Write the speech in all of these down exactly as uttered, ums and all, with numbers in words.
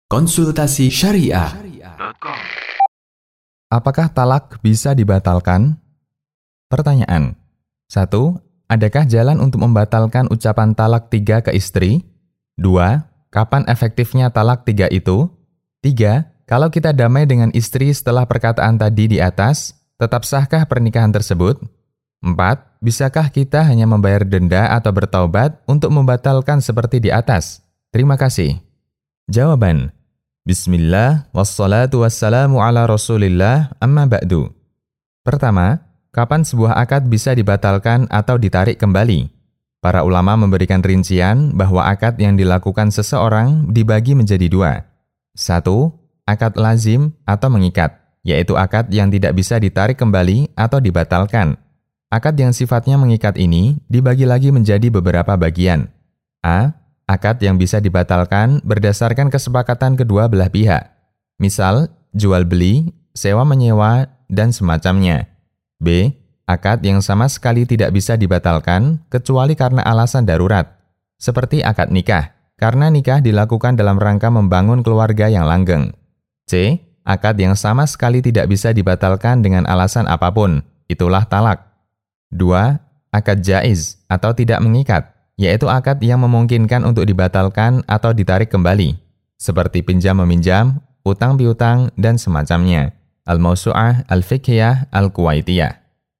Konsultasi Syariah. Apakah talak bisa dibatalkan? Pertanyaan. satu. Adakah jalan untuk membatalkan ucapan talak tiga ke istri? dua. Kapan efektifnya talak tiga itu? tiga. Kalau kita damai dengan istri setelah perkataan tadi di atas, tetap sahkah pernikahan tersebut? empat. Bisakah kita hanya membayar denda atau bertaubat untuk membatalkan seperti di atas? Terima kasih. Jawaban. Bismillah, wassalatu wassalamu ala rasulillah, amma ba'du. Pertama, kapan sebuah akad bisa dibatalkan atau ditarik kembali? Para ulama memberikan rincian bahwa akad yang dilakukan seseorang dibagi menjadi dua. Satu, akad lazim atau mengikat, yaitu akad yang tidak bisa ditarik kembali atau dibatalkan. Akad yang sifatnya mengikat ini dibagi lagi menjadi beberapa bagian. A. Akad yang bisa dibatalkan berdasarkan kesepakatan kedua belah pihak. Misal, jual beli, sewa menyewa, dan semacamnya. B. Akad yang sama sekali tidak bisa dibatalkan kecuali karena alasan darurat. Seperti akad nikah, karena nikah dilakukan dalam rangka membangun keluarga yang langgeng. C. Akad yang sama sekali tidak bisa dibatalkan dengan alasan apapun, itulah talak. dua. Akad jaiz atau tidak mengikat, yaitu akad yang memungkinkan untuk dibatalkan atau ditarik kembali, seperti pinjam-meminjam, utang piutang, dan semacamnya. Al-Mawsu'ah Al-Fiqhiyah Al-Kuwaitiyah.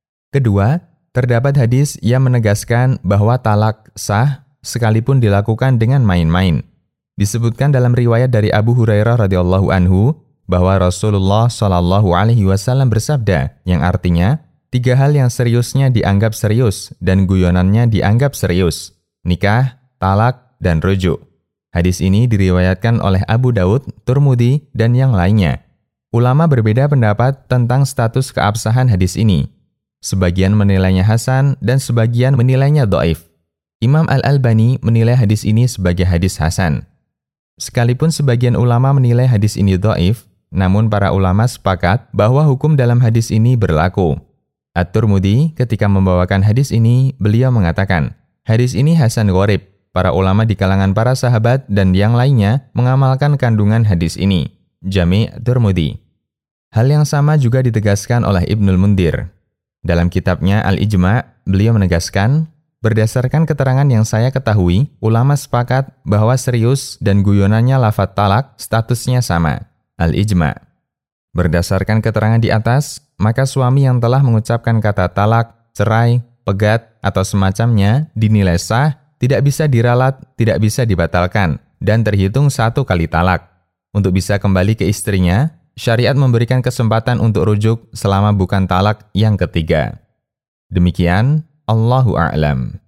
Kedua, terdapat hadis yang menegaskan bahwa talak sah sekalipun dilakukan dengan main-main. Disebutkan dalam riwayat dari Abu Hurairah radhiyallahu anhu bahwa Rasulullah shallallahu alaihi wasallam bersabda, yang artinya, tiga hal yang seriusnya dianggap serius dan guyonannya dianggap serius. Nikah, talak, dan rujuk. Hadis ini diriwayatkan oleh Abu Daud, Turmudi, dan yang lainnya. Ulama berbeda pendapat tentang status keabsahan hadis ini. Sebagian menilainya hasan dan sebagian menilainya dhaif. Imam Al-Albani menilai hadis ini sebagai hadis hasan. Sekalipun sebagian ulama menilai hadis ini dhaif, namun para ulama sepakat bahwa hukum dalam hadis ini berlaku. At-Turmudi ketika membawakan hadis ini, beliau mengatakan, hadis ini hasan gharib. Para ulama di kalangan para sahabat dan yang lainnya mengamalkan kandungan hadis ini. Jami' Turmudi. Hal yang sama juga ditegaskan oleh Ibnul Mundhir. Dalam kitabnya Al-Ijma', beliau menegaskan, berdasarkan keterangan yang saya ketahui, ulama sepakat bahwa serius dan guyonannya lafadz talak statusnya sama. Al-Ijma'. Berdasarkan keterangan di atas, maka suami yang telah mengucapkan kata talak, cerai, pegat, atau semacamnya dinilai sah, tidak bisa diralat, tidak bisa dibatalkan, dan terhitung satu kali talak. Untuk bisa kembali ke istrinya, syariat memberikan kesempatan untuk rujuk selama bukan talak yang ketiga. Demikian, Allahu a'lam.